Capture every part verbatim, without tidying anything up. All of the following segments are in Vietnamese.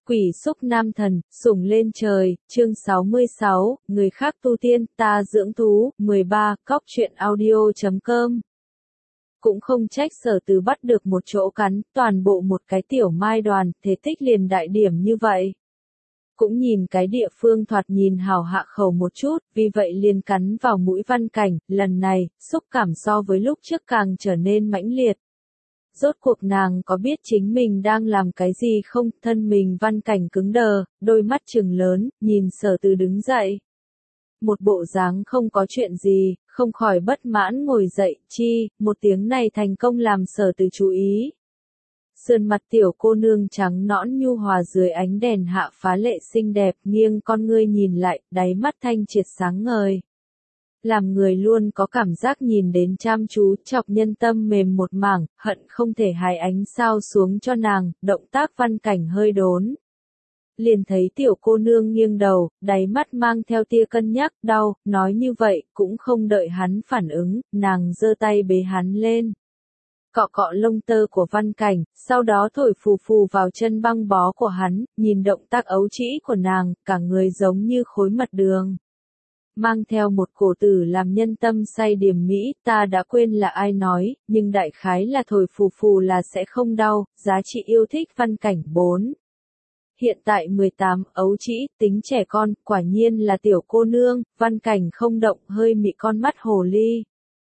Quỷ xúc nam thần, sủng lên trời, chương sáu mươi sáu, người khác tu tiên, ta dưỡng thú, mười ba, cóc truyện audio chấm com. Cũng không trách Sở Từ bắt được một chỗ cắn, toàn bộ một cái tiểu mai đoàn, thế tích liền đại điểm như vậy. Cũng nhìn cái địa phương thoạt nhìn hào hạ khẩu một chút, vì vậy liền cắn vào mũi Văn Cảnh, lần này, xúc cảm so với lúc trước càng trở nên mãnh liệt. Rốt cuộc nàng có biết chính mình đang làm cái gì không, thân mình Văn Cảnh cứng đờ, đôi mắt trừng lớn, nhìn Sở Từ đứng dậy. Một bộ dáng không có chuyện gì, không khỏi bất mãn ngồi dậy, chi, một tiếng này thành công làm Sở Từ chú ý. Sườn mặt tiểu cô nương trắng nõn nhu hòa dưới ánh đèn hạ phá lệ xinh đẹp, nghiêng con ngươi nhìn lại, đáy mắt thanh triệt sáng ngời. Làm người luôn có cảm giác nhìn đến chăm chú, chọc nhân tâm mềm một mảng, hận không thể hái ánh sao xuống cho nàng, động tác Văn Cảnh hơi đốn. Liền thấy tiểu cô nương nghiêng đầu, đáy mắt mang theo tia cân nhắc, đau, nói như vậy, cũng không đợi hắn phản ứng, nàng giơ tay bế hắn lên. Cọ cọ lông tơ của Văn Cảnh, sau đó thổi phù phù vào chân băng bó của hắn, nhìn động tác ấu trĩ của nàng, cả người giống như khối mật đường. Mang theo một cổ tử làm nhân tâm say điềm mỹ, ta đã quên là ai nói, nhưng đại khái là thổi phù phù là sẽ không đau, giá trị yêu thích Văn Cảnh bốn. Hiện tại mười tám, ấu trĩ, tính trẻ con, quả nhiên là tiểu cô nương, Văn Cảnh không động, hơi mị con mắt hồ ly.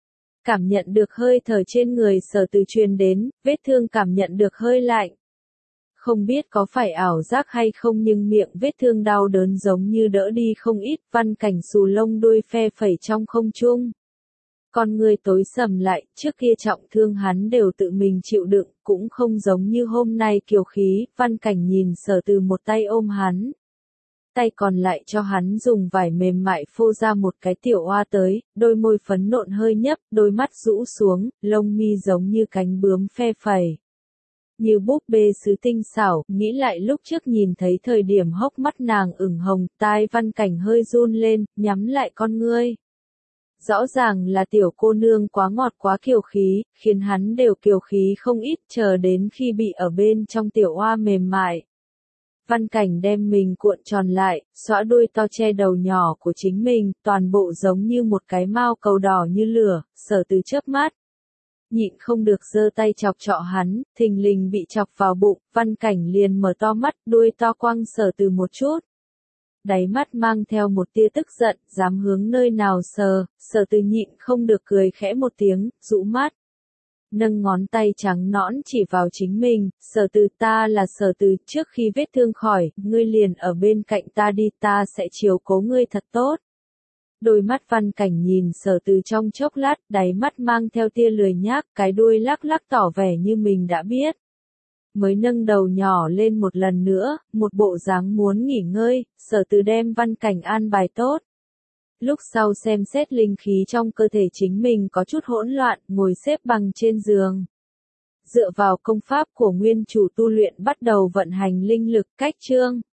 Cảm nhận được hơi thở trên người Sở Từ truyền đến, vết thương cảm nhận được hơi lạnh. Không biết có phải ảo giác hay không nhưng miệng vết thương đau đớn giống như đỡ đi không ít, Văn Cảnh xù lông đuôi phe phẩy trong không trung. Con người tối sầm lại, trước kia trọng thương hắn đều tự mình chịu đựng, cũng không giống như hôm nay kiều khí, Văn Cảnh nhìn Sở Từ một tay ôm hắn. Tay còn lại cho hắn dùng vải mềm mại phô ra một cái tiểu oa tới, đôi môi phấn nộn hơi nhấp, đôi mắt rũ xuống, lông mi giống như cánh bướm phe phẩy. Như búp bê sứ tinh xảo, nghĩ lại lúc trước nhìn thấy thời điểm hốc mắt nàng ửng hồng, tai Văn Cảnh hơi run lên, nhắm lại con ngươi. Rõ ràng là tiểu cô nương quá ngọt quá kiều khí, khiến hắn đều kiều khí không ít, chờ đến khi bị ở bên trong tiểu oa mềm mại. Văn Cảnh đem mình cuộn tròn lại, xõa đuôi to che đầu nhỏ của chính mình, toàn bộ giống như một cái mao cầu đỏ như lửa, Sở Từ chớp mắt. Nhịn không được giơ tay chọc chọ hắn, thình lình bị chọc vào bụng, Văn Cảnh liền mở to mắt, đuôi to quăng Sở Từ một chút. Đáy mắt mang theo một tia tức giận, dám hướng nơi nào sờ, Sở Từ nhịn không được cười khẽ một tiếng, rũ mắt. Nâng ngón tay trắng nõn chỉ vào chính mình, Sở Từ, ta là Sở Từ, trước khi vết thương khỏi, ngươi liền ở bên cạnh ta đi, ta sẽ chiếu cố ngươi thật tốt. Đôi mắt Văn Cảnh nhìn Sở Từ trong chốc lát, đáy mắt mang theo tia lười nhác, cái đuôi lắc lắc tỏ vẻ như mình đã biết. Mới nâng đầu nhỏ lên một lần nữa, một bộ dáng muốn nghỉ ngơi, Sở Từ đem Văn Cảnh an bài tốt. Lúc sau xem xét linh khí trong cơ thể chính mình có chút hỗn loạn, ngồi xếp bằng trên giường. Dựa vào công pháp của nguyên chủ tu luyện bắt đầu vận hành linh lực, cách chương.